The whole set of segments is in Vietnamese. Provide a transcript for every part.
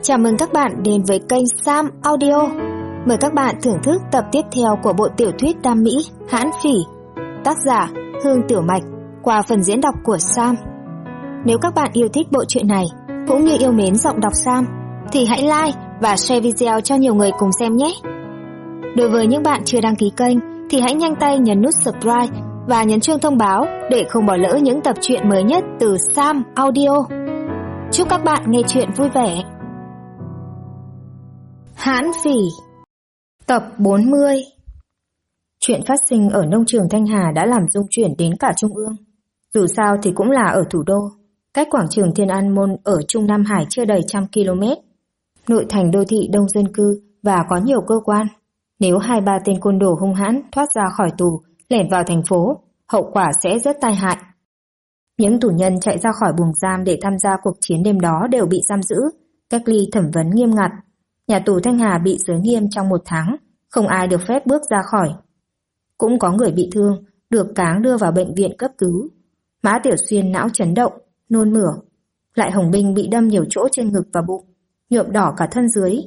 Chào mừng các bạn đến với kênh Sam Audio. Mời các bạn thưởng thức tập tiếp theo của bộ tiểu thuyết Đam Mỹ Hãn Phỉ, tác giả Hương Tiểu Mạch, qua phần diễn đọc của Sam. Nếu các bạn yêu thích bộ truyện này cũng như yêu mến giọng đọc Sam thì hãy like và share video cho nhiều người cùng xem nhé. Đối với những bạn chưa đăng ký kênh thì hãy nhanh tay nhấn nút subscribe và nhấn chuông thông báo để không bỏ lỡ những tập truyện mới nhất từ Sam Audio. Chúc các bạn nghe truyện vui vẻ. Hãn Phỉ, tập 40. Chuyện phát sinh ở nông trường Thanh Hà đã làm rung chuyển đến cả Trung ương. Dù sao thì cũng là ở thủ đô, cách quảng trường Thiên An Môn ở Trung Nam Hải chưa đầy 100 km. Nội thành đô thị đông dân cư và có nhiều cơ quan. Nếu 2-3 tên côn đồ hung hãn thoát ra khỏi tù, lẻn vào thành phố, hậu quả sẽ rất tai hại. Những tù nhân chạy ra khỏi buồng giam để tham gia cuộc chiến đêm đó đều bị giam giữ, cách ly thẩm vấn nghiêm ngặt. Nhà tù Thanh Hà bị giới nghiêm trong 1 tháng, không ai được phép bước ra khỏi. Cũng có người bị thương, được cáng đưa vào bệnh viện cấp cứu. Mã Tiểu Xuyên não chấn động, nôn mửa. Lại Hồng Binh bị đâm nhiều chỗ trên ngực và bụng, nhuộm đỏ cả thân dưới.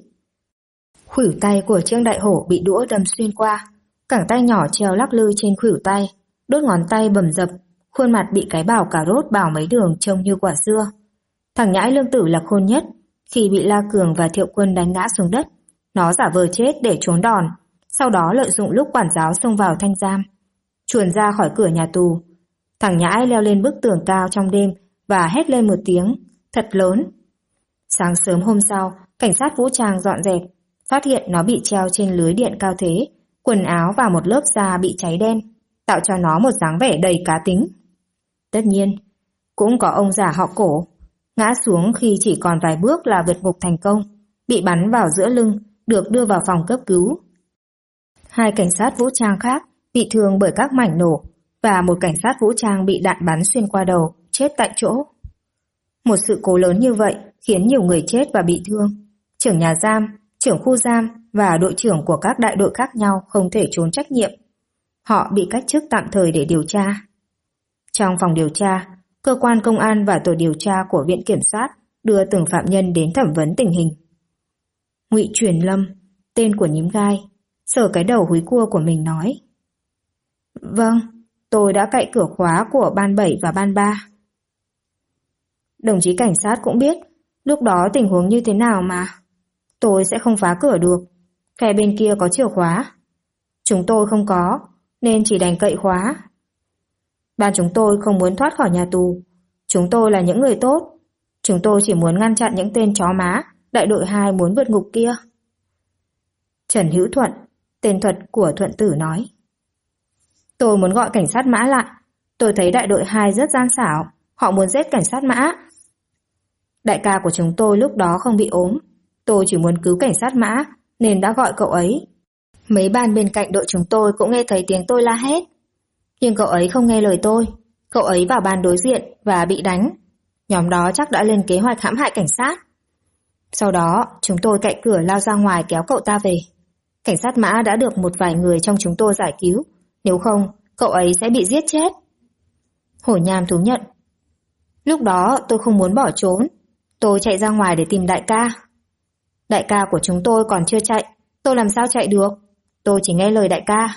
Khuỷu tay của Trương Đại Hổ bị đũa đâm xuyên qua, cẳng tay nhỏ treo lắc lư trên khuỷu tay, đốt ngón tay bầm dập, khuôn mặt bị cái bào cà rốt bào mấy đường trông như quả dưa. Thằng nhãi Lương Tử là khôn nhất. Khi bị La Cường và Thiệu Quân đánh ngã xuống đất, nó giả vờ chết để trốn đòn, sau đó lợi dụng lúc quản giáo xông vào thanh giam, chuồn ra khỏi cửa nhà tù. Thằng nhãi leo lên bức tường cao trong đêm và hét lên một tiếng thật lớn. Sáng sớm hôm sau, cảnh sát vũ trang dọn dẹp, phát hiện nó bị treo trên lưới điện cao thế, quần áo và một lớp da bị cháy đen, tạo cho nó một dáng vẻ đầy cá tính. Tất nhiên, cũng có ông già họ Cổ, ngã xuống khi chỉ còn vài bước là vượt ngục thành công, bị bắn vào giữa lưng, được đưa vào phòng cấp cứu. 2 cảnh sát vũ trang khác bị thương bởi các mảnh nổ và một cảnh sát vũ trang bị đạn bắn xuyên qua đầu, chết tại chỗ. Một sự cố lớn như vậy khiến nhiều người chết và bị thương. Trưởng nhà giam, trưởng khu giam và đội trưởng của các đại đội khác nhau không thể trốn trách nhiệm. Họ bị cách chức tạm thời để điều tra. Trong phòng điều tra, cơ quan công an và tổ điều tra của viện kiểm sát đưa từng phạm nhân đến thẩm vấn tình hình. Ngụy Truyền Lâm, tên của nhím gai, sờ cái đầu húi cua của mình nói: "Vâng, tôi đã cậy cửa khóa của ban 7 và ban 3. Đồng chí cảnh sát cũng biết lúc đó tình huống như thế nào mà. Tôi sẽ không phá cửa được, phe bên kia có chìa khóa. Chúng tôi không có, nên chỉ đành cậy khóa. Ban chúng tôi không muốn thoát khỏi nhà tù. Chúng tôi là những người tốt. Chúng tôi chỉ muốn ngăn chặn những tên chó má đại đội 2 muốn vượt ngục kia." Trần Hữu Thuận, tên thật của Thuận Tử nói: "Tôi muốn gọi cảnh sát Mã lại. Tôi thấy đại đội 2 rất gian xảo. Họ muốn giết cảnh sát Mã. Đại ca của chúng tôi lúc đó không bị ốm. Tôi chỉ muốn cứu cảnh sát Mã nên đã gọi cậu ấy. Mấy ban bên cạnh đội chúng tôi cũng nghe thấy tiếng tôi la hét. Nhưng cậu ấy không nghe lời tôi. Cậu ấy vào ban đối diện và bị đánh. Nhóm đó chắc đã lên kế hoạch hãm hại cảnh sát. Sau đó chúng tôi cậy cửa lao ra ngoài kéo cậu ta về. Cảnh sát Mã đã được một vài người trong chúng tôi giải cứu. Nếu không, cậu ấy sẽ bị giết chết." Hổ Nham thú nhận: "Lúc đó tôi không muốn bỏ trốn. Tôi chạy ra ngoài để tìm đại ca. Đại ca của chúng tôi còn chưa chạy. Tôi làm sao chạy được? Tôi chỉ nghe lời đại ca."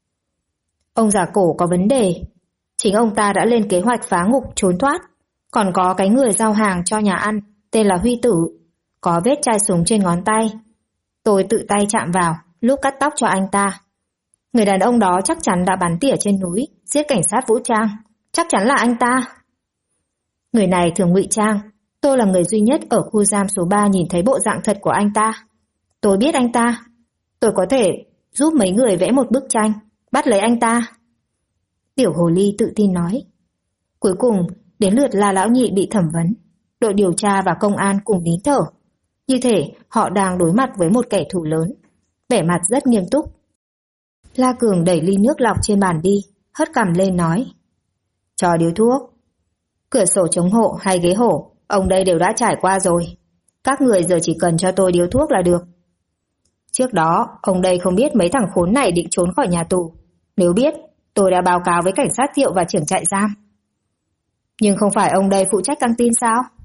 Ông già Cổ có vấn đề. Chính ông ta đã lên kế hoạch phá ngục trốn thoát. Còn có cái người giao hàng cho nhà ăn, tên là Huy Tử, có vết chai súng trên ngón tay. Tôi tự tay chạm vào lúc cắt tóc cho anh ta. Người đàn ông đó chắc chắn đã bắn tỉa trên núi, giết cảnh sát vũ trang. Chắc chắn là anh ta. Người này thường ngụy trang. Tôi là người duy nhất ở khu giam số 3 nhìn thấy bộ dạng thật của anh ta. Tôi biết anh ta. Tôi có thể giúp mấy người vẽ một bức tranh, bắt lấy anh ta." Tiểu Hồ Ly tự tin nói. Cuối cùng, đến lượt La Lão Nhị bị thẩm vấn. Đội điều tra và công an cùng nín thở. Như thể họ đang đối mặt với một kẻ thù lớn. Vẻ mặt rất nghiêm túc. La Cường đẩy ly nước lọc trên bàn đi, hất cằm lên nói: "Cho điếu thuốc. Cửa sổ chống hộ hay ghế hổ, ông đây đều đã trải qua rồi. Các người giờ chỉ cần cho tôi điếu thuốc là được. Trước đó, ông đây không biết mấy thằng khốn này định trốn khỏi nhà tù. Nếu biết, tôi đã báo cáo với cảnh sát Thiệu và trưởng trại giam." "Nhưng không phải ông đây phụ trách căng tin sao?"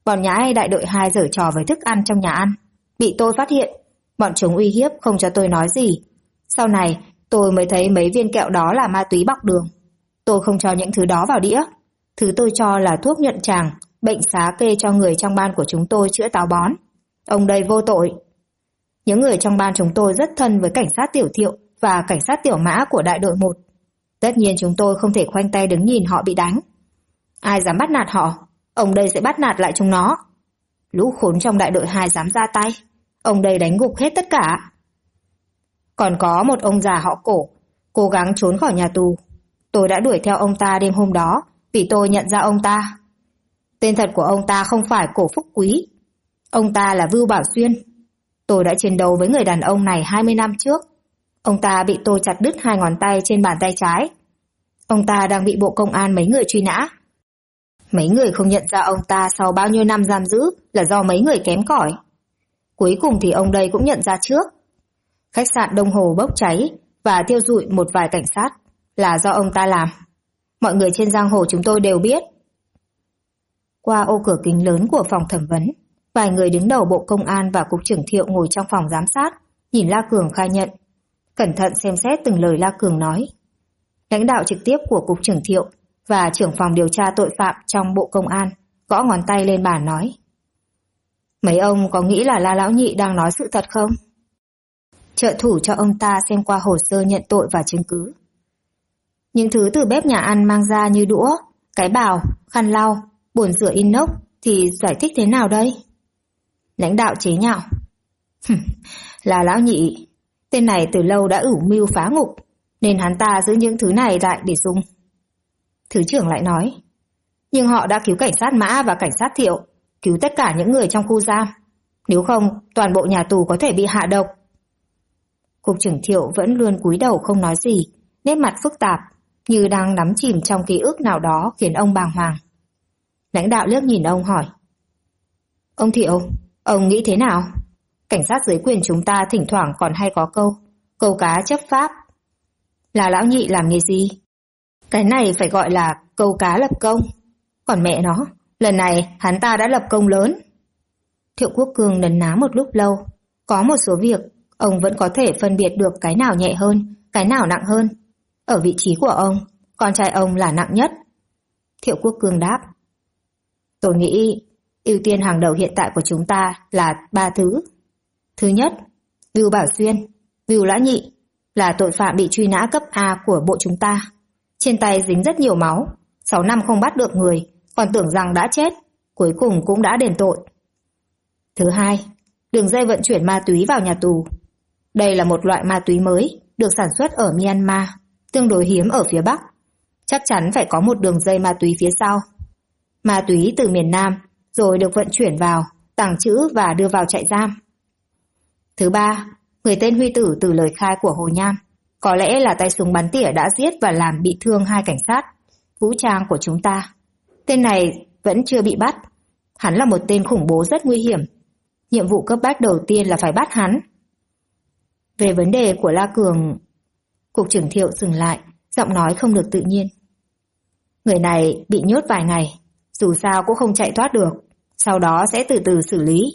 bọn nhãi đại đội 2 giở trò với thức ăn trong nhà ăn. Bị tôi phát hiện, bọn chúng uy hiếp không cho tôi nói gì. Sau này, tôi mới thấy mấy viên kẹo đó là ma túy bọc đường. Tôi không cho những thứ đó vào đĩa. Thứ tôi cho là thuốc nhuận tràng, bệnh xá kê cho người trong ban của chúng tôi chữa táo bón. Ông đây vô tội. Những người trong ban chúng tôi rất thân với cảnh sát Tiểu Thiệu và cảnh sát Tiểu Mã của đại đội 1. Tất nhiên chúng tôi không thể khoanh tay đứng nhìn họ bị đánh. Ai dám bắt nạt họ, ông đây sẽ bắt nạt lại chúng nó. Lũ khốn trong đại đội 2 dám ra tay, ông đây đánh gục hết tất cả. Còn có một ông già họ Cổ, cố gắng trốn khỏi nhà tù. Tôi đã đuổi theo ông ta đêm hôm đó vì tôi nhận ra ông ta. Tên thật của ông ta không phải Cổ Phúc Quý. Ông ta là Vưu Bảo Xuyên. Tôi đã chiến đấu với người đàn ông này 20 năm trước. Ông ta bị tôi chặt đứt 2 ngón tay trên bàn tay trái. Ông ta đang bị bộ công an mấy người truy nã. Mấy người không nhận ra ông ta sau bao nhiêu năm giam giữ là do mấy người kém cỏi. Cuối cùng thì ông đây cũng nhận ra trước. Khách sạn Đông Hồ bốc cháy và thiêu rụi một vài cảnh sát là do ông ta làm. Mọi người trên giang hồ chúng tôi đều biết. Qua ô cửa kính lớn của phòng thẩm vấn, vài người đứng đầu Bộ Công an và Cục trưởng Thiệu ngồi trong phòng giám sát, nhìn La Cường khai nhận. Cẩn thận xem xét từng lời La Cường nói. Lãnh đạo trực tiếp của Cục trưởng Thiệu và trưởng phòng điều tra tội phạm trong Bộ Công an gõ ngón tay lên bàn nói. Mấy ông có nghĩ là La Lão Nhị đang nói sự thật không? Trợ thủ cho ông ta xem qua hồ sơ nhận tội và chứng cứ. Những thứ từ bếp nhà ăn mang ra như đũa, cái bào, khăn lau, bồn rửa inox thì giải thích thế nào đây? Lãnh đạo chế nhạo. Là Lão Nhị, tên này từ lâu đã ửu mưu phá ngục, nên hắn ta giữ những thứ này lại để dùng. Thứ trưởng lại nói. Nhưng họ đã cứu cảnh sát Mã và cảnh sát Thiệu, cứu tất cả những người trong khu giam. Nếu không, toàn bộ nhà tù có thể bị hạ độc. Cục trưởng Thiệu vẫn luôn cúi đầu không nói gì, nét mặt phức tạp, như đang đắm chìm trong ký ức nào đó khiến ông bàng hoàng. Lãnh đạo liếc nhìn ông hỏi. Ông Thiệu, ông nghĩ thế nào? Cảnh sát dưới quyền chúng ta thỉnh thoảng còn hay có câu cá chấp pháp. Là Lão Nhị làm nghề gì? Cái này phải gọi là câu cá lập công. Còn mẹ nó, lần này hắn ta đã lập công lớn. Thiệu Quốc Cường nấn ná một lúc lâu. Có một số việc, ông vẫn có thể phân biệt được cái nào nhẹ hơn, cái nào nặng hơn. Ở vị trí của ông, con trai ông là nặng nhất. Thiệu Quốc Cường đáp. Tôi nghĩ ưu tiên hàng đầu hiện tại của chúng ta là 3 thứ. Thứ nhất, Vưu Bảo Xuyên, Vưu Lã Nhị là tội phạm bị truy nã cấp A của bộ chúng ta. Trên tay dính rất nhiều máu, 6 năm không bắt được người, còn tưởng rằng đã chết, cuối cùng cũng đã đền tội. Thứ hai, đường dây vận chuyển ma túy vào nhà tù. Đây là một loại ma túy mới, được sản xuất ở Myanmar, tương đối hiếm ở phía Bắc. Chắc chắn phải có một đường dây ma túy phía sau. Ma túy từ miền Nam, rồi được vận chuyển vào, tàng trữ và đưa vào trại giam. Thứ ba, người tên Huy Tử từ lời khai của Hồ Nham, có lẽ là tay súng bắn tỉa đã giết và làm bị thương 2 cảnh sát vũ trang của chúng ta. Tên này vẫn chưa bị bắt. Hắn là một tên khủng bố rất nguy hiểm. Nhiệm vụ cấp bách đầu tiên là phải bắt hắn. Về vấn đề của La Cường, Cục trưởng Thiệu dừng lại, giọng nói không được tự nhiên. Người này bị nhốt vài ngày, dù sao cũng không chạy thoát được, sau đó sẽ từ từ xử lý.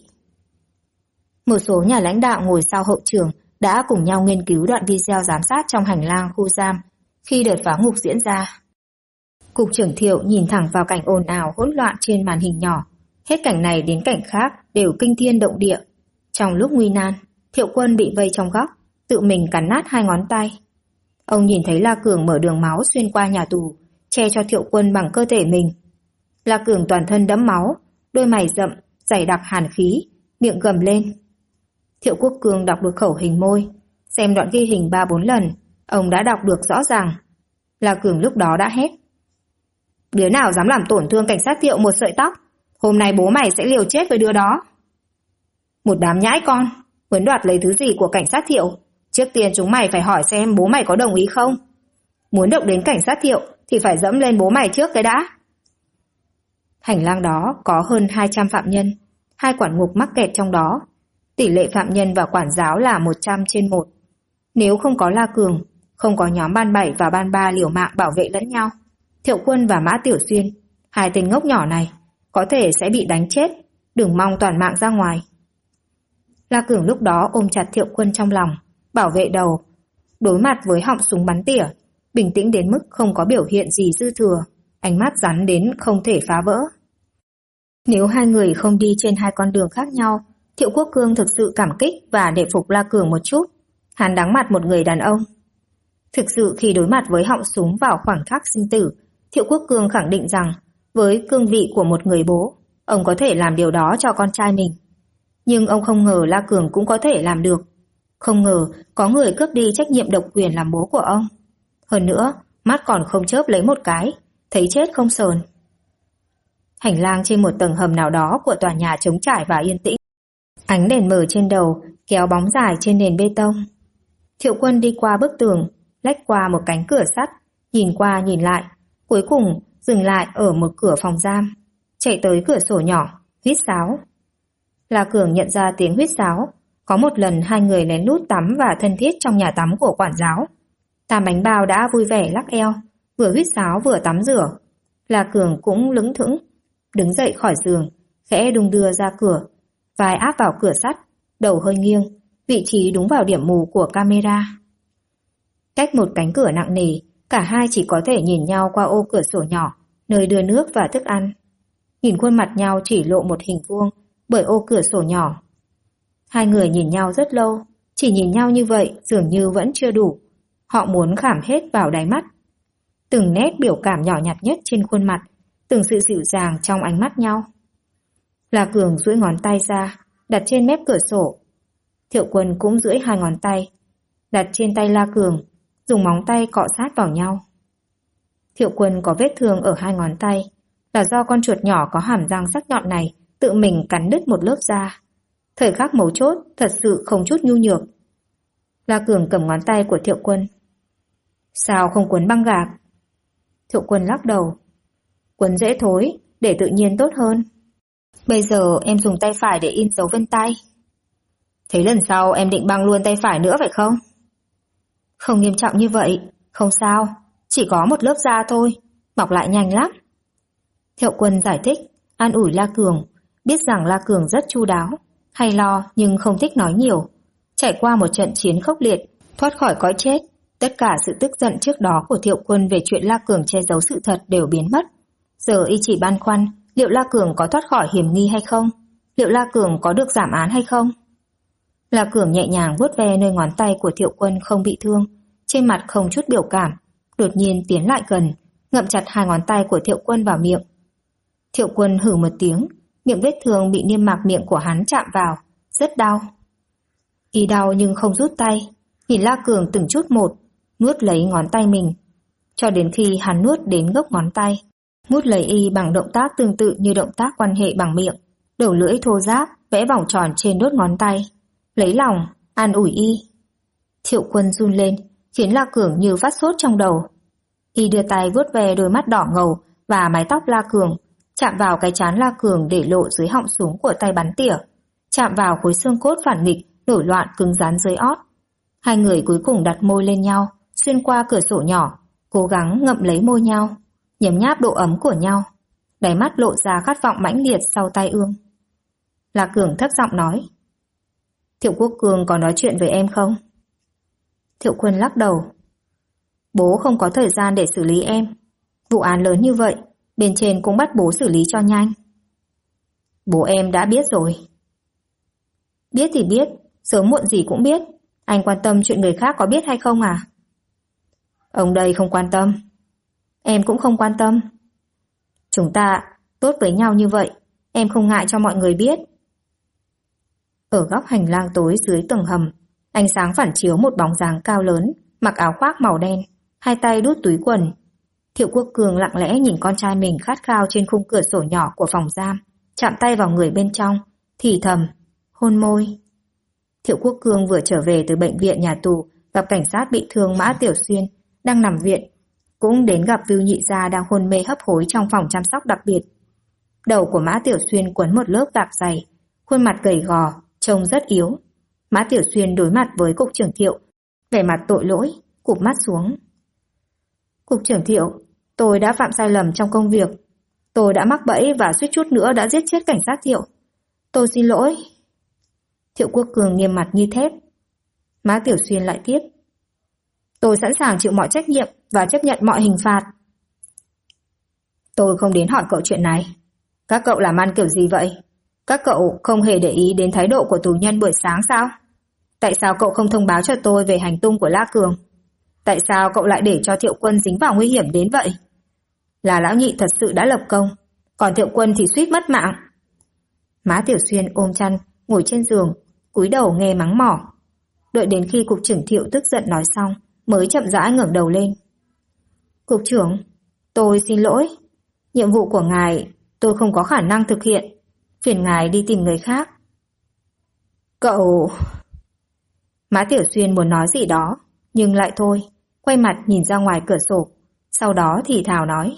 Một số nhà lãnh đạo ngồi sau hậu trường đã cùng nhau nghiên cứu đoạn video giám sát trong hành lang khu giam khi đợt phá ngục diễn ra. Cục trưởng Thiệu nhìn thẳng vào cảnh ồn ào hỗn loạn trên màn hình nhỏ. Hết cảnh này đến cảnh khác đều kinh thiên động địa. Trong lúc nguy nan, Thiệu Quân bị vây trong góc, tự mình cắn nát 2 ngón tay. Ông nhìn thấy La Cường mở đường máu xuyên qua nhà tù, che cho Thiệu Quân bằng cơ thể mình. La Cường toàn thân đẫm máu, đôi mày rậm, dày đặc hàn khí, miệng gầm lên. Thiệu Quốc Cường đọc được khẩu hình môi, xem đoạn ghi hình 3-4 lần, ông đã đọc được rõ ràng. La Cường lúc đó đã hét. Đứa nào dám làm tổn thương cảnh sát Thiệu một sợi tóc, hôm nay bố mày sẽ liều chết với đứa đó. Một đám nhãi con, muốn đoạt lấy thứ gì của cảnh sát Thiệu, trước tiên chúng mày phải hỏi xem bố mày có đồng ý không. Muốn động đến cảnh sát Thiệu thì phải dẫm lên bố mày trước cái đã. Hành lang đó có hơn 200 phạm nhân, 2 quản ngục mắc kẹt trong đó. Tỷ lệ phạm nhân và quản giáo là 100/1. Nếu không có La Cường, không có nhóm ban 7 và ban 3 liều mạng bảo vệ lẫn nhau, Thiệu Quân và Mã Tiểu Xuyên, 2 tên ngốc nhỏ này, có thể sẽ bị đánh chết, đừng mong toàn mạng ra ngoài. La Cường lúc đó ôm chặt Thiệu Quân trong lòng, bảo vệ đầu, đối mặt với họng súng bắn tỉa, bình tĩnh đến mức không có biểu hiện gì dư thừa, ánh mắt rắn đến không thể phá vỡ. Nếu hai người không đi trên hai con đường khác nhau, Thiệu Quốc Cương thực sự cảm kích và nể phục La Cường một chút. Hắn đáng mặt một người đàn ông. Thực sự khi đối mặt với họng súng vào khoảnh khắc sinh tử, Thiệu Quốc Cương khẳng định rằng với cương vị của một người bố, ông có thể làm điều đó cho con trai mình. Nhưng ông không ngờ La Cường cũng có thể làm được. Không ngờ có người cướp đi trách nhiệm độc quyền làm bố của ông. Hơn nữa, mắt còn không chớp lấy một cái, thấy chết không sờn. Hành lang trên một tầng hầm nào đó của tòa nhà trống trải và yên tĩnh. Ánh đèn mờ trên đầu kéo bóng dài trên nền bê tông. Thiệu Quân đi qua bức tường, lách qua một cánh cửa sắt, nhìn qua nhìn lại, cuối cùng dừng lại ở một cửa phòng giam, chạy tới cửa sổ nhỏ, huýt sáo. La Cường nhận ra tiếng huýt sáo. Có một lần hai người lén lút tắm và thân thiết trong nhà tắm của quản giáo. Tam Bánh Bao đã vui vẻ lắc eo, vừa huýt sáo vừa tắm rửa. La Cường cũng lững thững, đứng dậy khỏi giường, khẽ đung đưa ra cửa, vai áp vào cửa sắt, đầu hơi nghiêng, vị trí đúng vào điểm mù của camera. Cách một cánh cửa nặng nề, cả hai chỉ có thể nhìn nhau qua ô cửa sổ nhỏ, nơi đưa nước và thức ăn. Nhìn khuôn mặt nhau chỉ lộ một hình vuông bởi ô cửa sổ nhỏ. Hai người nhìn nhau rất lâu, chỉ nhìn nhau như vậy dường như vẫn chưa đủ. Họ muốn khảm hết vào đáy mắt. Từng nét biểu cảm nhỏ nhặt nhất trên khuôn mặt, từng sự dịu dàng trong ánh mắt nhau. La Cường duỗi ngón tay ra, đặt trên mép cửa sổ. Thiệu Quân cũng duỗi hai ngón tay, đặt trên tay La Cường, dùng móng tay cọ sát vào nhau. Thiệu Quân có vết thương ở hai ngón tay, là do con chuột nhỏ có hàm răng sắc nhọn này tự mình cắn đứt một lớp da. Thời khắc mấu chốt thật sự không chút nhu nhược. La Cường cầm ngón tay của Thiệu Quân. Sao không quấn băng gạc? Thiệu Quân lắc đầu. Quấn dễ thối, để tự nhiên tốt hơn. Bây giờ em dùng tay phải để in dấu vân tay. Thế lần sau em định băng luôn tay phải nữa phải không? Không nghiêm trọng như vậy, không sao, chỉ có một lớp da thôi, mọc lại nhanh lắm. Thiệu Quân giải thích, an ủi La Cường, biết rằng La Cường rất chu đáo, hay lo nhưng không thích nói nhiều. Trải qua một trận chiến khốc liệt, thoát khỏi cõi chết, tất cả sự tức giận trước đó của Thiệu Quân về chuyện La Cường che giấu sự thật đều biến mất. Giờ y chỉ băn khoăn liệu La Cường có thoát khỏi hiểm nghi hay không, liệu La Cường có được giảm án hay không. La Cường nhẹ nhàng vuốt ve nơi ngón tay của Thiệu Quân không bị thương, trên mặt không chút biểu cảm, đột nhiên tiến lại gần, ngậm chặt hai ngón tay của Thiệu Quân vào miệng. Thiệu Quân hừ một tiếng, miệng vết thương bị niêm mạc miệng của hắn chạm vào, rất đau. Y đau nhưng không rút tay, nhìn La Cường từng chút một, nuốt lấy ngón tay mình, cho đến khi hắn nuốt đến gốc ngón tay, mút lấy y bằng động tác tương tự như động tác quan hệ bằng miệng, đầu lưỡi thô ráp vẽ vòng tròn trên đốt ngón tay, lấy lòng, an ủi y. Thiệu Quân run lên, khiến La Cường như phát sốt trong đầu. Y đưa tay vuốt ve đôi mắt đỏ ngầu và mái tóc La Cường, chạm vào cái trán La Cường để lộ dưới họng súng của tay bắn tỉa, chạm vào khối xương cốt phản nghịch nổi loạn cứng rắn dưới ót. Hai người cuối cùng đặt môi lên nhau, xuyên qua cửa sổ nhỏ, cố gắng ngậm lấy môi nhau, nhấm nháp độ ấm của nhau. Đáy mắt lộ ra khát vọng mãnh liệt sau tai ương. La Cường thấp giọng nói, Thiệu Quốc Cương có nói chuyện với em không? Thiệu Quân lắc đầu. Bố không có thời gian để xử lý em. Vụ án lớn như vậy, bên trên cũng bắt bố xử lý cho nhanh. Bố em đã biết rồi. Biết thì biết, sớm muộn gì cũng biết. Anh quan tâm chuyện người khác có biết hay không à? Ông đây không quan tâm. Em cũng không quan tâm. Chúng ta tốt với nhau như vậy, em không ngại cho mọi người biết. Ở góc hành lang tối dưới tầng hầm, ánh sáng phản chiếu một bóng dáng cao lớn, mặc áo khoác màu đen, hai tay đút túi quần. Thiệu Quốc Cương lặng lẽ nhìn con trai mình khát khao trên khung cửa sổ nhỏ của phòng giam, chạm tay vào người bên trong, thì thầm, hôn môi. Thiệu Quốc Cương vừa trở về từ bệnh viện nhà tù, gặp cảnh sát bị thương Mã Tiểu Xuyên, đang nằm viện, cũng đến gặp Vưu Nhị Gia đang hôn mê hấp hối trong phòng chăm sóc đặc biệt. Đầu của Mã Tiểu Xuyên quấn một lớp gạc dày, khuôn mặt gầy gò, trông rất yếu. Mã Tiểu Xuyên đối mặt với cục trưởng Thiệu, vẻ mặt tội lỗi, cụp mắt xuống. Cục trưởng Thiệu, tôi đã phạm sai lầm trong công việc. Tôi đã mắc bẫy và suýt chút nữa đã giết chết cảnh sát Thiệu. Tôi xin lỗi. Thiệu Quốc Cường nghiêm mặt như thép. Má Tiểu Xuyên lại tiếp. Tôi sẵn sàng chịu mọi trách nhiệm và chấp nhận mọi hình phạt. Tôi không đến hỏi cậu chuyện này. Các cậu làm ăn kiểu gì vậy? Các cậu không hề để ý đến thái độ của tù nhân buổi sáng sao? Tại sao cậu không thông báo cho tôi về hành tung của La Cường? Tại sao cậu lại để cho Thiệu Quân dính vào nguy hiểm đến vậy? Là lão nhị thật sự đã lập công, còn Thiệu Quân thì suýt mất mạng. Má Tiểu Xuyên ôm chăn, ngồi trên giường, cúi đầu nghe mắng mỏ. Đợi đến khi cục trưởng Thiệu tức giận nói xong, mới chậm rãi ngẩng đầu lên. Cục trưởng, tôi xin lỗi. Nhiệm vụ của ngài tôi không có khả năng thực hiện. Phiền ngài đi tìm người khác. Cậu... Má Tiểu Xuyên muốn nói gì đó, nhưng lại thôi, quay mặt nhìn ra ngoài cửa sổ. Sau đó thì thào nói.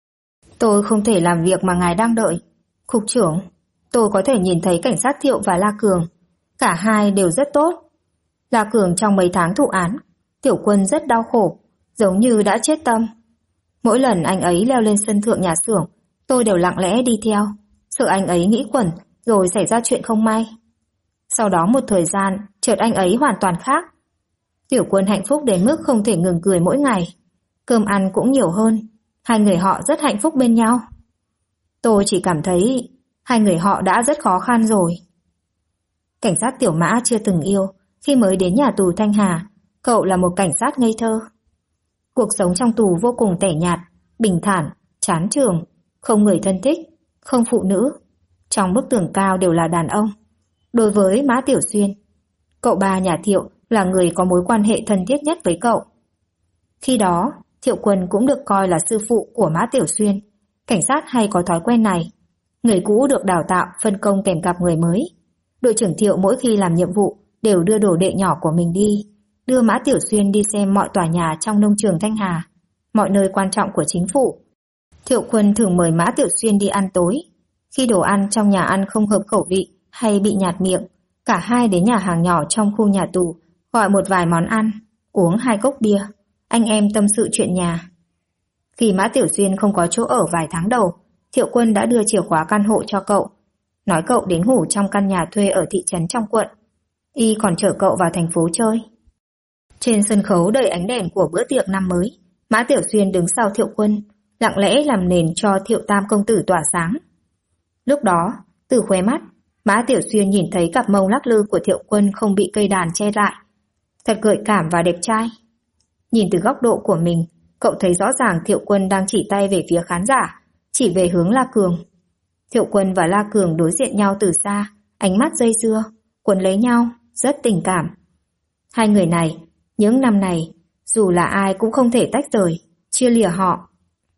Tôi không thể làm việc mà ngài đang đợi. Cục trưởng, tôi có thể nhìn thấy cảnh sát Thiệu và La Cường. Cả hai đều rất tốt. La Cường trong mấy tháng thụ án, Tiểu Quân rất đau khổ, giống như đã chết tâm. Mỗi lần anh ấy leo lên sân thượng nhà xưởng, tôi đều lặng lẽ đi theo, sợ anh ấy nghĩ quẩn rồi xảy ra chuyện không may. Sau đó một thời gian, chợt anh ấy hoàn toàn khác. Tiểu Quân hạnh phúc đến mức không thể ngừng cười mỗi ngày. Cơm ăn cũng nhiều hơn. Hai người họ rất hạnh phúc bên nhau. Tôi chỉ cảm thấy hai người họ đã rất khó khăn rồi. Cảnh sát Tiểu Mã chưa từng yêu. Khi mới đến nhà tù Thanh Hà, cậu là một cảnh sát ngây thơ. Cuộc sống trong tù vô cùng tẻ nhạt, bình thản, chán trường, không người thân thích, không phụ nữ. Trong bức tường cao đều là đàn ông. Đối với má Tiểu Xuyên, cậu ba nhà Thiệu là người có mối quan hệ thân thiết nhất với cậu. Khi đó, Thiệu Quân cũng được coi là sư phụ của má Tiểu Xuyên. Cảnh sát hay có thói quen này. Người cũ được đào tạo phân công kèm cặp người mới. Đội trưởng Thiệu mỗi khi làm nhiệm vụ đều đưa đồ đệ nhỏ của mình đi, đưa má Tiểu Xuyên đi xem mọi tòa nhà trong nông trường Thanh Hà, mọi nơi quan trọng của chính phủ. Thiệu Quân thường mời má Tiểu Xuyên đi ăn tối. Khi đồ ăn trong nhà ăn không hợp khẩu vị hay bị nhạt miệng, cả hai đến nhà hàng nhỏ trong khu nhà tù, gọi một vài món ăn, uống 2 cốc bia, anh em tâm sự chuyện nhà. Khi má Tiểu Xuyên không có chỗ ở vài tháng đầu, Thiệu Quân đã đưa chìa khóa căn hộ cho cậu, nói cậu đến ngủ trong căn nhà thuê ở thị trấn trong quận. Y còn chở cậu vào thành phố chơi. Trên sân khấu đầy ánh đèn của bữa tiệc năm mới, má Tiểu Xuyên đứng sau Thiệu Quân, lặng lẽ làm nền cho Thiệu Tam công tử tỏa sáng. Lúc đó, từ khóe mắt, má Tiểu Xuyên nhìn thấy cặp mông lắc lư của Thiệu Quân không bị cây đàn che lại. Thật gợi cảm và đẹp trai. Nhìn từ góc độ của mình, cậu thấy rõ ràng Thiệu Quân đang chỉ tay về phía khán giả, chỉ về hướng La Cường. Thiệu Quân và La Cường đối diện nhau từ xa, ánh mắt dây dưa, quấn lấy nhau, rất tình cảm. Hai người này, những năm này, dù là ai cũng không thể tách rời, chia lìa họ.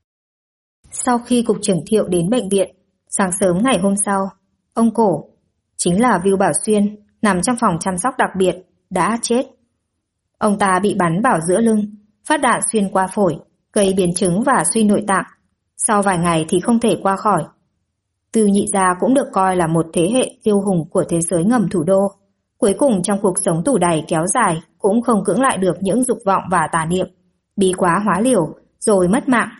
Sau khi cục trưởng Thiệu đến bệnh viện, sáng sớm ngày hôm sau, ông Cổ, chính là Vưu Bảo Xuyên, nằm trong phòng chăm sóc đặc biệt, đã chết. Ông ta bị bắn vào giữa lưng, phát đạn xuyên qua phổi, gây biến chứng và suy nội tạng. Sau vài ngày thì không thể qua khỏi. Từ Nhị Gia cũng được coi là một thế hệ kiêu hùng của thế giới ngầm thủ đô. Cuối cùng trong cuộc sống tù đày kéo dài cũng không cưỡng lại được những dục vọng và tà niệm, bí quá hóa liều, rồi mất mạng.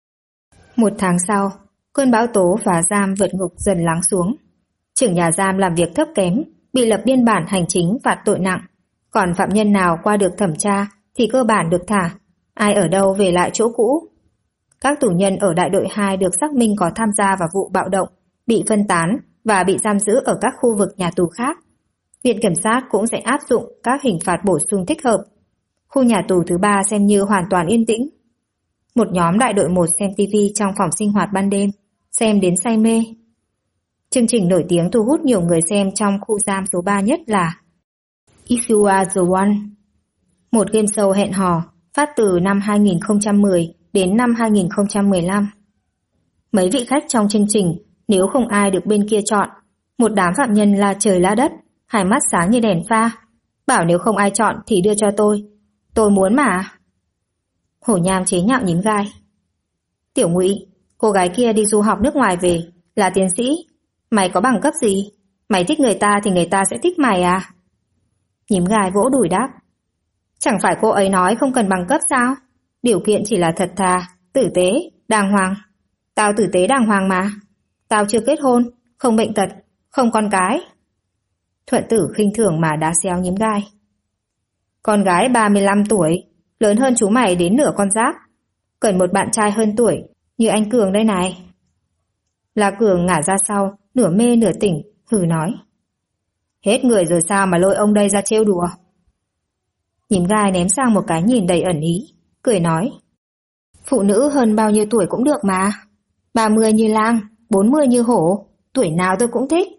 1 tháng sau, cơn bão tố và giam vượt ngục dần lắng xuống. Trưởng nhà giam làm việc thấp kém, bị lập biên bản hành chính phạt tội nặng. Còn phạm nhân nào qua được thẩm tra thì cơ bản được thả, ai ở đâu về lại chỗ cũ. Các tù nhân ở đại đội 2 được xác minh có tham gia vào vụ bạo động, bị phân tán và bị giam giữ ở các khu vực nhà tù khác. Viện Kiểm sát cũng sẽ áp dụng các hình phạt bổ sung thích hợp. Khu nhà tù thứ 3 xem như hoàn toàn yên tĩnh. Một nhóm đại đội 1 xem TV trong phòng sinh hoạt ban đêm, xem đến say mê. Chương trình nổi tiếng thu hút nhiều người xem trong khu giam số 3 nhất là If You Are The One, một game show hẹn hò phát từ năm 2010 đến năm 2015. Mấy vị khách trong chương trình, nếu không ai được bên kia chọn, một đám phạm nhân la trời la đất, hai mắt sáng như đèn pha, bảo nếu không ai chọn thì đưa cho tôi muốn mà. Hổ Nham chế nhạo nhính gai. Tiểu Ngụy, cô gái kia đi du học nước ngoài về, là tiến sĩ, mày có bằng cấp gì? Mày thích người ta thì người ta sẽ thích mày à? Nhím gai vỗ đùi đáp. Chẳng phải cô ấy nói không cần bằng cấp sao? Điều kiện chỉ là thật thà, tử tế, đàng hoàng. Tao tử tế đàng hoàng mà. Tao chưa kết hôn, không bệnh tật, không con cái. Thuận Tử khinh thường mà đá xéo Nhím Gai. Con gái 35 tuổi, lớn hơn chú mày đến nửa con giáp. Cần một bạn trai hơn tuổi, như anh Cường đây này. La Cường ngả ra sau, nửa mê nửa tỉnh, hừ nói. Hết người rồi sao mà lôi ông đây ra trêu đùa. Nhím Gai ném sang một cái nhìn đầy ẩn ý, cười nói. Phụ nữ hơn bao nhiêu tuổi cũng được mà. 30 như lang, 40 như hổ, tuổi nào tôi cũng thích.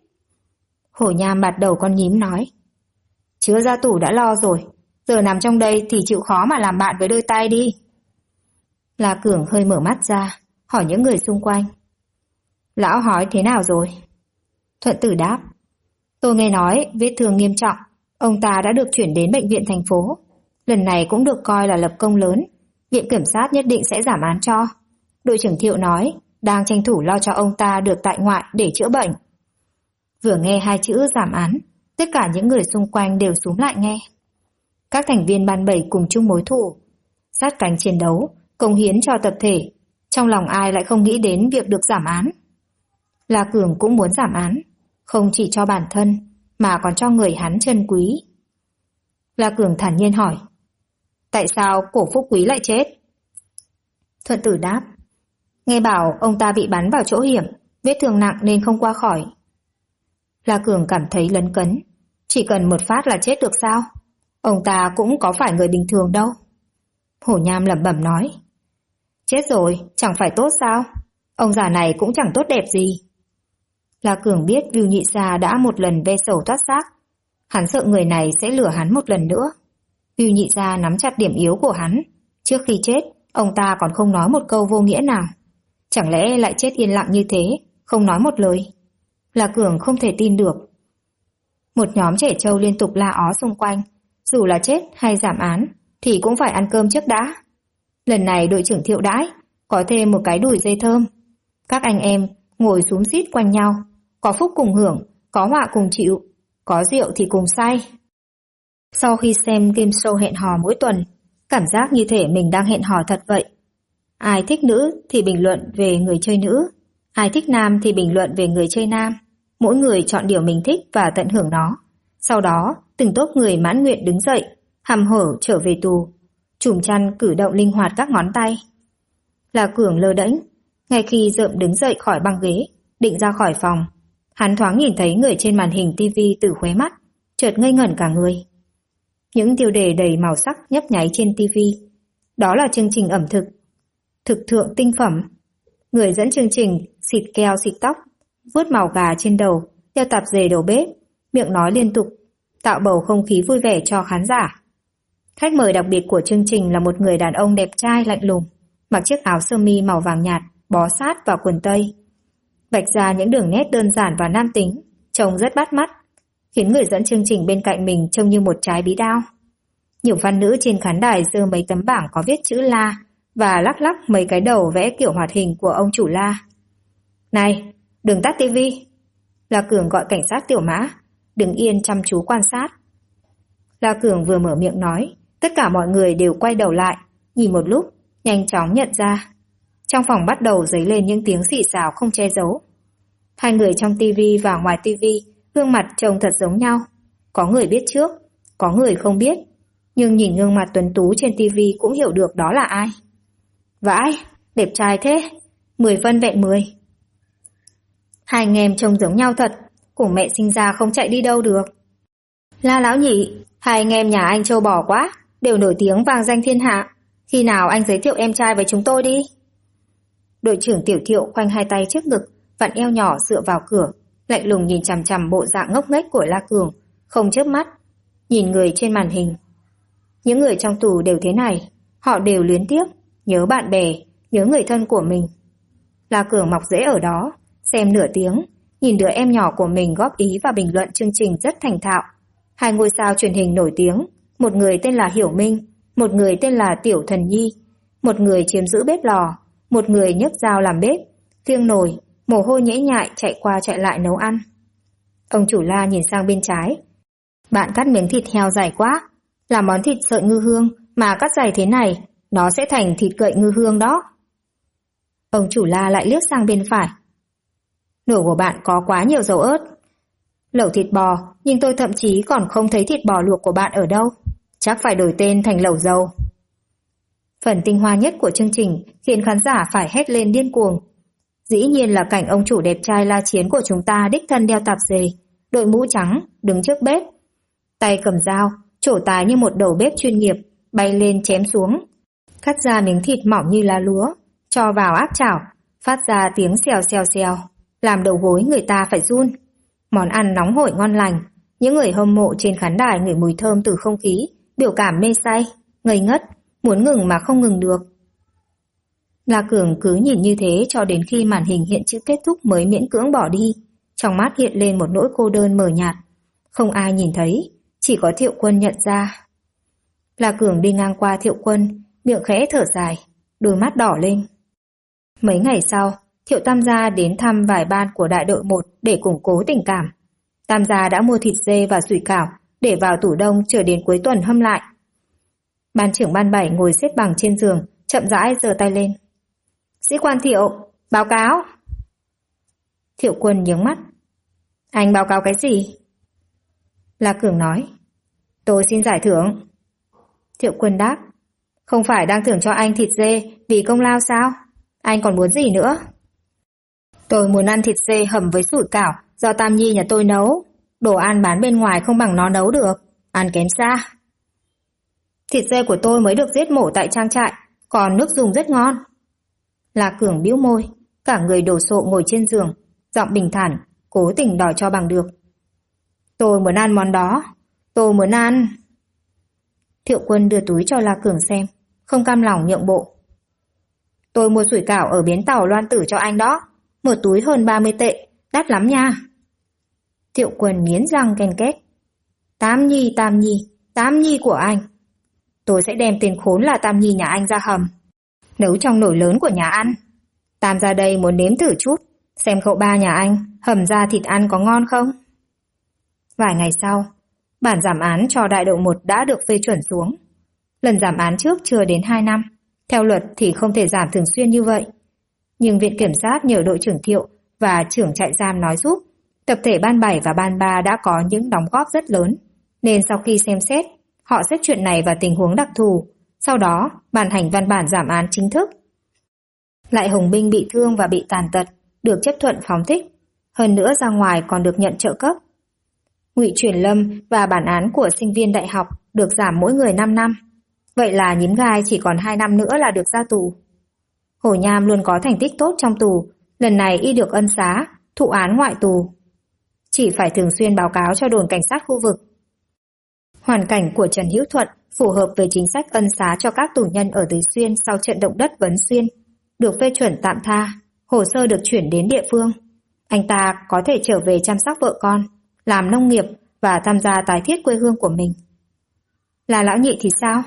Hổ Nham bạt đầu con nhím nói. Chưa ra tủ đã lo rồi, giờ nằm trong đây thì chịu khó mà làm bạn với đôi tay đi. La Cường hơi mở mắt ra, hỏi những người xung quanh. Lão hỏi thế nào rồi? Thuận Tử đáp. Tôi nghe nói vết thương nghiêm trọng, ông ta đã được chuyển đến bệnh viện thành phố. Lần này cũng được coi là lập công lớn, viện kiểm sát nhất định sẽ giảm án cho. Đội trưởng Thiệu nói đang tranh thủ lo cho ông ta được tại ngoại để chữa bệnh. Vừa nghe hai chữ giảm án, tất cả những người xung quanh đều xúm lại nghe. Các thành viên ban 7 cùng chung mối thù, sát cánh chiến đấu, cống hiến cho tập thể, trong lòng ai lại không nghĩ đến việc được giảm án. La Cường cũng muốn giảm án, không chỉ cho bản thân mà còn cho người hắn trân quý. La Cường thản nhiên hỏi. Tại sao Cổ Phúc Quý lại chết? Thuận Tử đáp. Nghe bảo ông ta bị bắn vào chỗ hiểm, vết thương nặng nên không qua khỏi. La Cường cảm thấy lấn cấn. Chỉ cần một phát là chết được sao? Ông ta cũng có phải người bình thường đâu. Hổ Nham lẩm bẩm nói. Chết rồi, chẳng phải tốt sao? Ông già này cũng chẳng tốt đẹp gì. La Cường biết Vưu Nhị Gia đã một lần ve sầu thoát xác. Hắn sợ người này sẽ lừa hắn một lần nữa. Vưu Nhị Gia nắm chặt điểm yếu của hắn. Trước khi chết, ông ta còn không nói một câu vô nghĩa nào. Chẳng lẽ lại chết yên lặng như thế, không nói một lời? La Cường không thể tin được. Một nhóm trẻ trâu liên tục la ó xung quanh. Dù là chết hay giảm án, thì cũng phải ăn cơm trước đã. Lần này đội trưởng Thiệu đãi, có thêm một cái đùi dây thơm. Các anh em ngồi xúm xít quanh nhau, có phúc cùng hưởng, có họa cùng chịu, có rượu thì cùng say. Sau khi xem game show hẹn hò mỗi tuần, cảm giác như thể mình đang hẹn hò thật vậy. Ai thích nữ thì bình luận về người chơi nữ, ai thích nam thì bình luận về người chơi nam. Mỗi người chọn điều mình thích và tận hưởng nó. Sau đó, từng tốp người mãn nguyện đứng dậy, hăm hở trở về tù. Chùm chăn cử động linh hoạt các ngón tay. La Cường lơ đễnh, ngay khi Dợm đứng dậy khỏi băng ghế, định ra khỏi phòng, hắn thoáng nhìn thấy người trên màn hình tivi từ khóe mắt, chợt ngây ngẩn cả người. Những tiêu đề đầy màu sắc nhấp nháy trên tivi, đó là chương trình ẩm thực, thực thượng tinh phẩm. Người dẫn chương trình xịt keo xịt tóc, vuốt màu gà trên đầu, đeo tạp dề đầu bếp, miệng nói liên tục, tạo bầu không khí vui vẻ cho khán giả. Khách mời đặc biệt của chương trình là một người đàn ông đẹp trai lạnh lùng, mặc chiếc áo sơ mi màu vàng nhạt, bó sát vào quần tây. Vạch ra những đường nét đơn giản và nam tính, trông rất bắt mắt, khiến người dẫn chương trình bên cạnh mình trông như một trái bí đao. Nhiều fan nữ trên khán đài giơ mấy tấm bảng có viết chữ La và lắc lắc mấy cái đầu vẽ kiểu hoạt hình của ông chủ La. Này, đừng tắt tivi. La Cường gọi cảnh sát Tiểu Mã, đứng yên chăm chú quan sát. La Cường vừa mở miệng nói, tất cả mọi người đều quay đầu lại, nhìn một lúc, nhanh chóng nhận ra. Trong phòng bắt đầu dấy lên những tiếng xì xào không che giấu. Hai người trong tivi và ngoài tivi, gương mặt trông thật giống nhau. Có người biết trước, có người không biết, nhưng nhìn gương mặt tuấn tú trên tivi cũng hiểu được đó là ai. Vãi, đẹp trai thế, 10 phân vẹn 10. Hai anh em trông giống nhau thật, cùng mẹ sinh ra không chạy đi đâu được. La lão nhị, hai anh em nhà anh trâu bò quá, đều nổi tiếng vang danh thiên hạ. Khi nào anh giới thiệu em trai với chúng tôi đi? Đội trưởng Tiểu Thiệu khoanh hai tay trước ngực, vặn eo nhỏ dựa vào cửa, lạnh lùng nhìn chằm chằm bộ dạng ngốc nghếch của La Cường, không chớp mắt, nhìn người trên màn hình. Những người trong tù đều thế này, họ đều luyến tiếc, nhớ bạn bè, nhớ người thân của mình. La Cường mọc rễ ở đó, xem nửa tiếng, nhìn đứa em nhỏ của mình góp ý và bình luận chương trình rất thành thạo. Hai ngôi sao truyền hình nổi tiếng, một người tên là Hiểu Minh, một người tên là Tiểu Thần Nhi, một người chiếm giữ bếp lò, một người nhấc dao làm bếp, khiêng nồi, mồ hôi nhễ nhại chạy qua chạy lại nấu ăn. Ông chủ La nhìn sang bên trái. Bạn cắt miếng thịt heo dày quá, là món thịt sợi ngư hương mà cắt dày thế này, nó sẽ thành thịt gậy ngư hương đó. Ông chủ La lại liếc sang bên phải. Nồi của bạn có quá nhiều dầu ớt. Lẩu thịt bò, nhưng tôi thậm chí còn không thấy thịt bò luộc của bạn ở đâu. Chắc phải đổi tên thành lẩu dầu. Phần tinh hoa nhất của chương trình khiến khán giả phải hét lên điên cuồng. Dĩ nhiên là cảnh ông chủ đẹp trai La Chiến của chúng ta đích thân đeo tạp dề, đội mũ trắng, đứng trước bếp. Tay cầm dao, trổ tài như một đầu bếp chuyên nghiệp, bay lên chém xuống. Cắt ra miếng thịt mỏng như lá lúa, cho vào áp chảo, phát ra tiếng xèo xèo xèo, làm đầu gối người ta phải run. Món ăn nóng hổi ngon lành, những người hâm mộ trên khán đài ngửi mùi thơm từ không khí, biểu cảm mê say, ngây ngất, muốn ngừng mà không ngừng được. La Cường cứ nhìn như thế cho đến khi màn hình hiện chữ kết thúc mới miễn cưỡng bỏ đi. Trong mắt hiện lên một nỗi cô đơn mờ nhạt. Không ai nhìn thấy, chỉ có Thiệu Quân nhận ra. La Cường đi ngang qua Thiệu Quân, miệng khẽ thở dài, đôi mắt đỏ lên. Mấy ngày sau, Thiệu Tam gia đến thăm vài ban của đại đội 1 để củng cố tình cảm. Tam gia đã mua thịt dê và sủi cảo để vào tủ đông chờ đến cuối tuần hâm lại. Ban trưởng ban 7 ngồi xếp bằng trên giường, chậm rãi giơ tay lên. Sĩ quan Thiệu, báo cáo. Thiệu Quân nhướng mắt. Anh báo cáo cái gì? La Cường nói. Tôi xin giải thưởng. Thiệu Quân đáp. Không phải đang thưởng cho anh thịt dê vì công lao sao? Anh còn muốn gì nữa? Tôi muốn ăn thịt dê hầm với sủi cảo do Tam Nhi nhà tôi nấu. Đồ ăn bán bên ngoài không bằng nó nấu được. Ăn kém xa. Thịt dê của tôi mới được giết mổ tại trang trại, còn nước dùng rất ngon. La Cường bĩu môi, cả người đổ sộ ngồi trên giường, giọng bình thản, cố tình đòi cho bằng được. Tôi muốn ăn món đó. Tôi muốn ăn. Thiệu Quân đưa túi cho La Cường xem, không cam lòng nhượng bộ. Tôi mua sủi cảo ở bến tàu Loan Tử cho anh đó. Một túi hơn 30 tệ, đắt lắm nha. Thiệu Quân nghiến răng ken két. Tam Nhi của anh. Tôi sẽ đem tên khốn là Tam Nhi nhà anh ra hầm, nấu trong nồi lớn của nhà ăn. Tam ra đây muốn nếm thử chút, xem cậu ba nhà anh hầm ra thịt ăn có ngon không. Vài ngày sau, bản giảm án cho đại đội 1 đã được phê chuẩn xuống. Lần giảm án trước chưa đến 2 năm, theo luật thì không thể giảm thường xuyên như vậy. Nhưng Viện Kiểm sát nhờ đội trưởng Thiệu và trưởng trại giam nói giúp, tập thể ban 7 và ban 3 đã có những đóng góp rất lớn, nên sau khi xem xét, họ xếp chuyện này vào tình huống đặc thù, sau đó ban hành văn bản giảm án chính thức. Lại Hồng Binh bị thương và bị tàn tật, được chấp thuận phóng thích, hơn nữa ra ngoài còn được nhận trợ cấp. Ngụy Truyền Lâm và bản án của sinh viên đại học được giảm mỗi người 5 năm, vậy là Nhím Gai chỉ còn 2 năm nữa là được ra tù. Hổ Nham luôn có thành tích tốt trong tù, lần này y được ân xá, thụ án ngoại tù. Chỉ phải thường xuyên báo cáo cho đồn cảnh sát khu vực. Hoàn cảnh của Trần Hữu Thuận phù hợp với chính sách ân xá cho các tù nhân ở Tứ Xuyên sau trận động đất Vấn Xuyên, được phê chuẩn tạm tha, hồ sơ được chuyển đến địa phương. Anh ta có thể trở về chăm sóc vợ con, làm nông nghiệp và tham gia tái thiết quê hương của mình. Là Lão Nhị thì sao?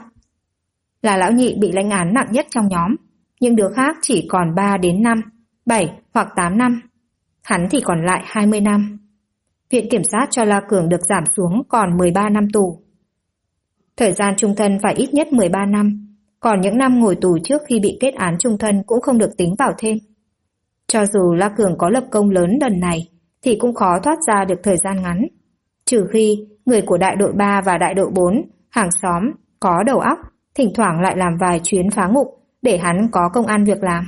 Là Lão Nhị bị lãnh án nặng nhất trong nhóm, nhưng đứa khác chỉ còn 3 đến 5, 7 hoặc 8 năm. Hắn thì còn lại 20 năm. Viện Kiểm sát cho La Cường được giảm xuống còn 13 năm tù. Thời gian chung thân phải ít nhất 13 năm, còn những năm ngồi tù trước khi bị kết án chung thân cũng không được tính vào thêm. Cho dù La Cường có lập công lớn lần này, thì cũng khó thoát ra được thời gian ngắn. Trừ khi người của đại đội 3 và đại đội 4, hàng xóm, có đầu óc, thỉnh thoảng lại làm vài chuyến phá ngục để hắn có công ăn việc làm.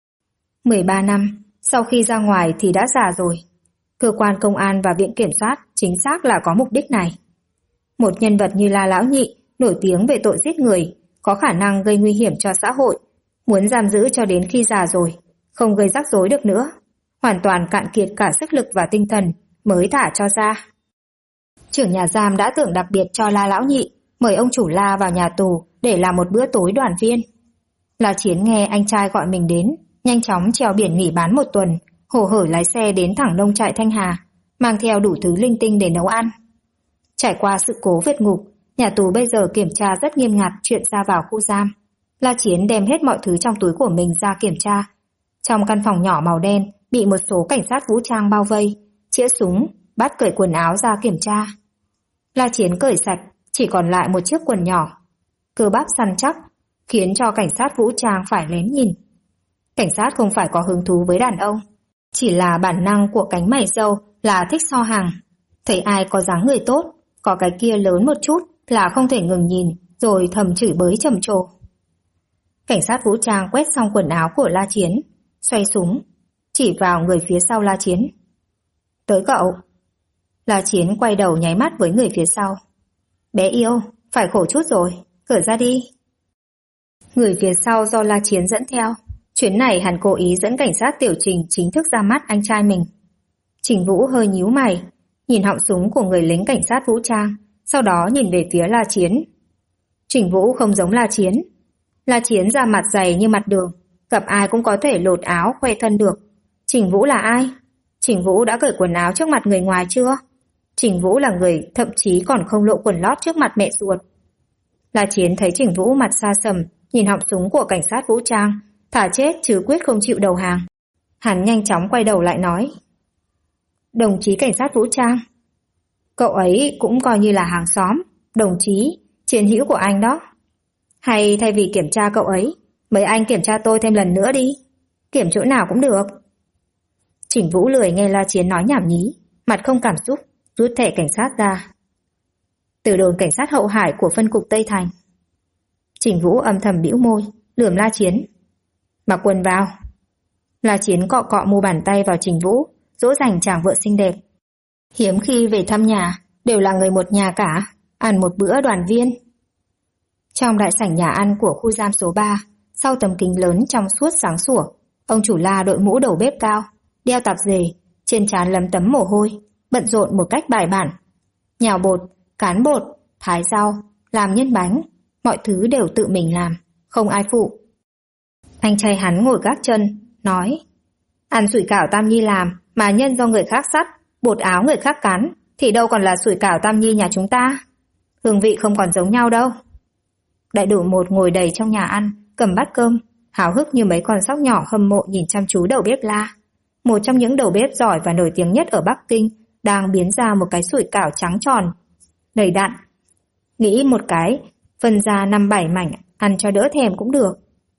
13 năm, sau khi ra ngoài thì đã già rồi. Cơ quan công an và viện kiểm soát chính xác là có mục đích này. Một nhân vật như La Lão Nhị, nổi tiếng về tội giết người, có khả năng gây nguy hiểm cho xã hội, muốn giam giữ cho đến khi già rồi, không gây rắc rối được nữa, hoàn toàn cạn kiệt cả sức lực và tinh thần mới thả cho ra. Trưởng nhà giam đã thưởng đặc biệt cho La Lão Nhị, mời ông chủ La vào nhà tù để làm một bữa tối đoàn viên. La Chiến nghe anh trai gọi mình đến, nhanh chóng treo biển nghỉ bán 1 tuần, hổ hởi lái xe đến thẳng nông trại Thanh Hà, mang theo đủ thứ linh tinh để nấu ăn. Trải qua sự cố vượt ngục, nhà tù bây giờ kiểm tra rất nghiêm ngặt chuyện ra vào khu giam. La Chiến đem hết mọi thứ trong túi của mình ra kiểm tra. Trong căn phòng nhỏ màu đen bị một số cảnh sát vũ trang bao vây, chĩa súng, bắt cởi quần áo ra kiểm tra. La Chiến cởi sạch, chỉ còn lại một chiếc quần nhỏ. Cơ bắp săn chắc, khiến cho cảnh sát vũ trang phải lén nhìn. Cảnh sát không phải có hứng thú với đàn ông, chỉ là bản năng của cánh mày râu là thích so hàng. Thấy ai có dáng người tốt, có cái kia lớn một chút là không thể ngừng nhìn, rồi thầm chửi bới trầm trồ. Cảnh sát vũ trang quét xong quần áo của La Chiến, xoay súng, chỉ vào người phía sau La Chiến. Tới cậu. La Chiến quay đầu nháy mắt với người phía sau. Bé yêu, phải khổ chút rồi, cởi ra đi. Người phía sau do La Chiến dẫn theo. Chuyến này hắn cố ý dẫn cảnh sát Tiểu Trình chính thức ra mắt anh trai mình. Trình Vũ hơi nhíu mày, nhìn họng súng của người lính cảnh sát vũ trang, sau đó nhìn về phía La Chiến. Trình Vũ không giống La Chiến. La Chiến da mặt dày như mặt đường, gặp ai cũng có thể lột áo khoe thân được. Trình Vũ là ai? Trình Vũ đã cởi quần áo trước mặt người ngoài chưa? Trình Vũ là người thậm chí còn không lộ quần lót trước mặt mẹ ruột. La Chiến thấy Trình Vũ mặt xa sầm, nhìn họng súng của cảnh sát vũ trang, thà chết chứ quyết không chịu đầu hàng. Hắn nhanh chóng quay đầu lại nói. Đồng chí cảnh sát vũ trang. Cậu ấy cũng coi như là hàng xóm, đồng chí, chiến hữu của anh đó. Hay thay vì kiểm tra cậu ấy, mời anh kiểm tra tôi thêm lần nữa đi. Kiểm chỗ nào cũng được. Trình Vũ lười nghe La Chiến nói nhảm nhí, mặt không cảm xúc, rút thẻ cảnh sát ra. Từ đồn cảnh sát hậu hải của phân cục Tây Thành. Trình Vũ âm thầm bĩu môi, lườm La Chiến. Mặc quần vào. La Chiến cọ cọ mu bàn tay vào Trình Vũ, dỗ dành chàng vợ xinh đẹp. Hiếm khi về thăm nhà, đều là người một nhà cả, ăn một bữa đoàn viên. Trong đại sảnh nhà ăn của khu giam số 3, sau tấm kính lớn trong suốt sáng sủa, ông chủ La đội mũ đầu bếp cao, đeo tạp dề, trên trán lấm tấm mồ hôi, bận rộn một cách bài bản. Nhào bột, cán bột, thái rau, làm nhân bánh, mọi thứ đều tự mình làm, không ai phụ. Anh trai hắn ngồi gác chân, nói: ăn sủi cảo Tam Nhi làm mà nhân do người khác sắt, bột áo người khác cán, thì đâu còn là sủi cảo Tam Nhi nhà chúng ta. Hương vị không còn giống nhau đâu. Đại đủ một ngồi đầy trong nhà ăn, cầm bát cơm, háo hức như mấy con sóc nhỏ hâm mộ nhìn chăm chú đầu bếp La. Một trong những đầu bếp giỏi và nổi tiếng nhất ở Bắc Kinh đang biến ra một cái sủi cảo trắng tròn, đầy đặn. Nghĩ một cái, phân ra 5-7 mảnh, ăn cho đỡ thèm cũng được.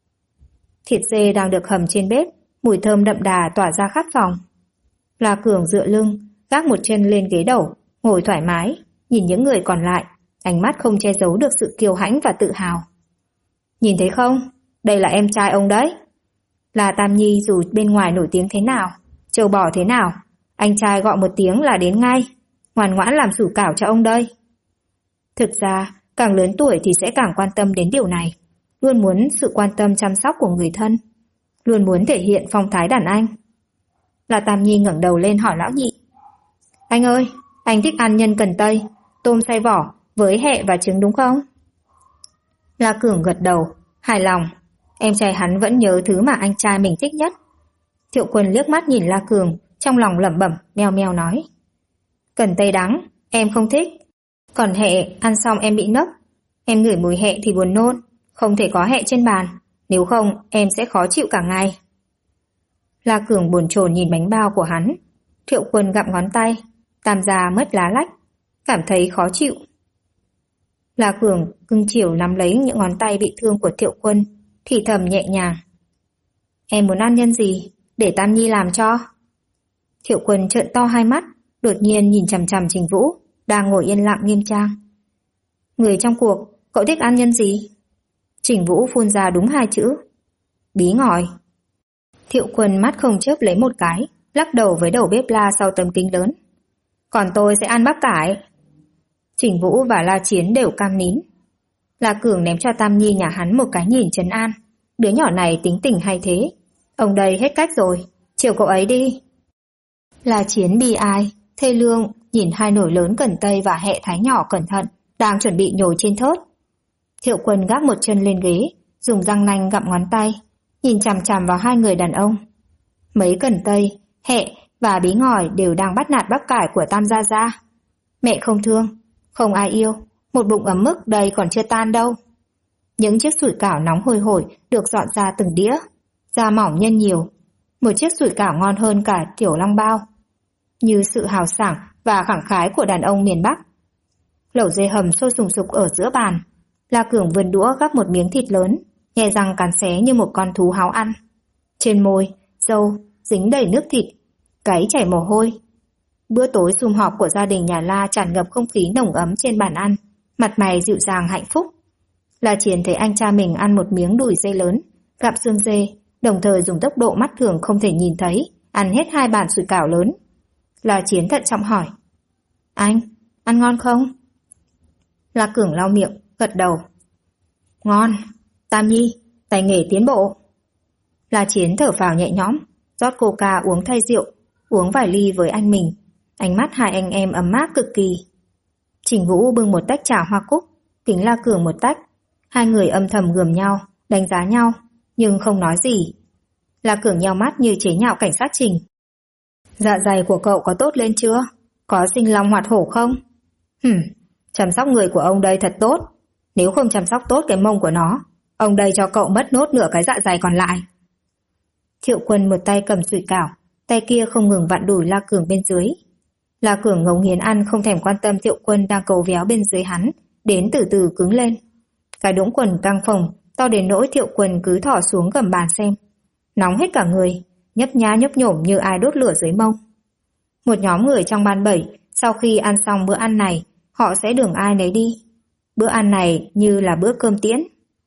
Thịt dê đang được hầm trên bếp, mùi thơm đậm đà tỏa ra khắp phòng. La Cường dựa lưng, gác một chân lên ghế đầu, ngồi thoải mái, nhìn những người còn lại, ánh mắt không che giấu được sự kiêu hãnh và tự hào. Nhìn thấy không? Đây là em trai ông đấy. Là Tam Nhi dù bên ngoài nổi tiếng thế nào, trâu bò thế nào, anh trai gọi một tiếng là đến ngay, ngoan ngoãn làm sủi cảo cho ông đây. Thực ra, càng lớn tuổi thì sẽ càng quan tâm đến điều này, luôn muốn sự quan tâm chăm sóc của người thân, luôn muốn thể hiện phong thái đàn anh. Là Tam Nhi ngẩng đầu lên hỏi lão nhị. Anh ơi, anh thích ăn nhân cần tây, tôm xay vỏ với hẹ và trứng đúng không? La Cường gật đầu, hài lòng. Em trai hắn vẫn nhớ thứ mà anh trai mình thích nhất. Thiệu Quân liếc mắt nhìn La Cường, trong lòng lẩm bẩm, meo meo nói. Cần tây đắng, em không thích. Còn hẹ, ăn xong em bị nấc. Em ngửi mùi hẹ thì buồn nôn, không thể có hẹ trên bàn, nếu không em sẽ khó chịu cả ngày. La Cường bồn chồn nhìn bánh bao của hắn. Thiệu Quân gặm ngón tay, tam gia mất lá lách, cảm thấy khó chịu. La Cường cưng chiều nắm lấy những ngón tay bị thương của Thiệu Quân, thì thầm nhẹ nhàng. Em muốn ăn nhân gì, để Tam Nhi làm cho. Thiệu Quân trợn to hai mắt, đột nhiên nhìn chằm chằm Trình Vũ, đang ngồi yên lặng nghiêm trang. Người trong cuộc, cậu thích ăn nhân gì? Trình Vũ phun ra đúng 2 chữ. Bí ngòi. Thiệu Quân mắt không chớp lấy một cái, lắc đầu với đầu bếp La sau tấm kính lớn. Còn tôi sẽ ăn bắp cải. Trình Vũ và La Chiến đều cam nín. La Cường ném cho Tam Nhi nhà hắn một cái nhìn trấn an. Đứa nhỏ này tính tình hay thế. Ông đây hết cách rồi, chiều cậu ấy đi. La Chiến bi ai, thê lương nhìn 2 nồi lớn cần tây và hẹ thái nhỏ cẩn thận, đang chuẩn bị nhồi trên thớt. Thiệu Quân gác một chân lên ghế, dùng răng nanh gặm ngón tay, nhìn chằm chằm vào 2 người đàn ông. Mấy cần tây, hẹ và bí ngòi đều đang bắt nạt bắp cải của Tam Gia Gia. Mẹ không thương, không ai yêu, một bụng ấm mức đây còn chưa tan đâu. Những chiếc sủi cảo nóng hôi hổi được dọn ra từng đĩa, da mỏng nhân nhiều. Một chiếc sủi cảo ngon hơn cả tiểu long bao, như sự hào sảng và khẳng khái của đàn ông miền Bắc. Lẩu dê hầm sôi sùng sục ở giữa bàn. La Cường vươn đũa gắp một miếng thịt lớn, nhè răng cắn xé như một con thú háo ăn. trên môi, râu, dính đầy nước thịt, gáy chảy mồ hôi. Bữa tối sum họp của gia đình nhà La tràn ngập không khí nồng ấm trên bàn ăn, mặt mày dịu dàng hạnh phúc. La Chiến thấy anh cha mình ăn một miếng đùi dê lớn, gặm xương dê, đồng thời dùng tốc độ mắt thường không thể nhìn thấy, ăn hết 2 bàn sủi cảo lớn. La Chiến thận trọng hỏi: Anh, ăn ngon không? La Cường lau miệng, gật đầu. Ngon, Tam Nhi, tay nghề tiến bộ. La Chiến thở phào nhẹ nhõm, rót coca uống thay rượu, uống vài ly với anh mình. Ánh mắt hai anh em ấm áp cực kỳ. Trình Vũ bưng một tách trà hoa cúc, kính La Cường một tách. Hai người âm thầm gườm nhau, đánh giá nhau, nhưng không nói gì. La Cường nheo mắt như chế nhạo cảnh sát Trình. Dạ dày của cậu có tốt lên chưa? Có sinh long hoạt hổ không? Chăm sóc người của ông đây thật tốt. Nếu không chăm sóc tốt cái mông của nó, ông đây cho cậu mất nốt nửa cái dạ dày còn lại. Thiệu Quân một tay cầm sủi cảo, tay kia không ngừng vặn đùi La Cường bên dưới. La Cường ngấu nghiến ăn không thèm quan tâm Thiệu Quân đang cầu véo bên dưới hắn, đến từ từ cứng lên. Cái đũng quần căng phồng, to đến nỗi Thiệu Quân cứ thỏ xuống gầm bàn xem. Nóng hết cả người, nhấp nhá nhấp nhổm như ai đốt lửa dưới mông. Một nhóm người trong ban 7, sau khi ăn xong bữa ăn này, họ sẽ đường ai nấy đi. Bữa ăn này như là bữa cơm tiễn.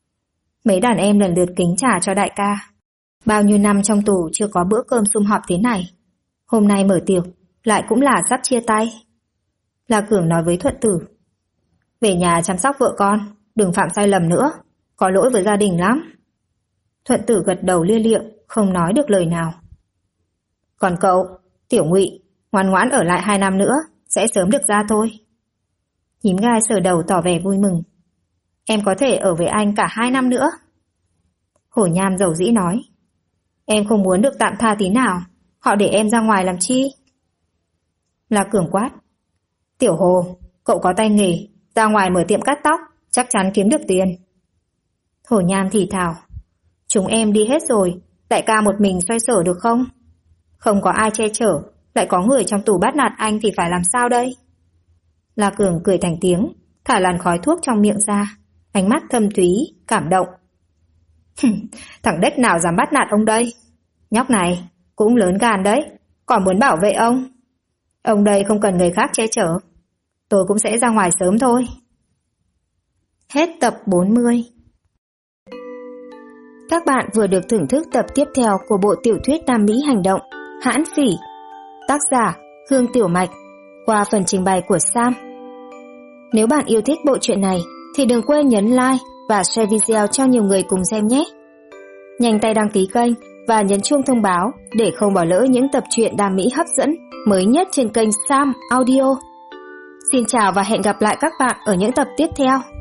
Mấy đàn em lần lượt kính trà cho đại ca. Bao nhiêu năm trong tù chưa có bữa cơm sum họp thế này. Hôm nay mở tiệc, lại cũng là sắp chia tay. La Cường nói với Thuận Tử: Về nhà chăm sóc vợ con, đừng phạm sai lầm nữa, có lỗi với gia đình lắm. Thuận Tử gật đầu lia lịa, không nói được lời nào. Còn cậu, Tiểu Ngụy, ngoan ngoãn ở lại 2 năm nữa, sẽ sớm được ra thôi. Nhím gai sờ đầu tỏ vẻ vui mừng. Em có thể ở với anh cả 2 năm nữa. Hổ Nham dầu dĩ nói: Em không muốn được tạm tha tí nào, họ để em ra ngoài làm chi? La Cường quát: Tiểu Hồ, cậu có tay nghề, ra ngoài mở tiệm cắt tóc, chắc chắn kiếm được tiền. Hổ Nham thì thào: Chúng em đi hết rồi, đại ca một mình xoay sở được không? Không có ai che chở, lại có người trong tù bắt nạt anh thì phải làm sao đây? La Cường cười thành tiếng, thả làn khói thuốc trong miệng ra, ánh mắt thâm thúy, cảm động. Thằng đếch nào dám bắt nạt ông đây? Nhóc này, cũng lớn gan đấy, còn muốn bảo vệ ông. Ông đây không cần người khác che chở. Tôi cũng sẽ ra ngoài sớm thôi. Hết tập 40. Các bạn vừa được thưởng thức tập tiếp theo của bộ tiểu thuyết Nam Mỹ hành động Hãn Phỉ, tác giả Hương Tiểu Mạch, qua phần trình bày của Sam. Nếu bạn yêu thích bộ truyện này thì đừng quên nhấn like và share video cho nhiều người cùng xem nhé. Nhanh tay đăng ký kênh và nhấn chuông thông báo để không bỏ lỡ những tập truyện Nam Mỹ hấp dẫn mới nhất trên kênh Sam Audio. Xin chào và hẹn gặp lại các bạn ở những tập tiếp theo.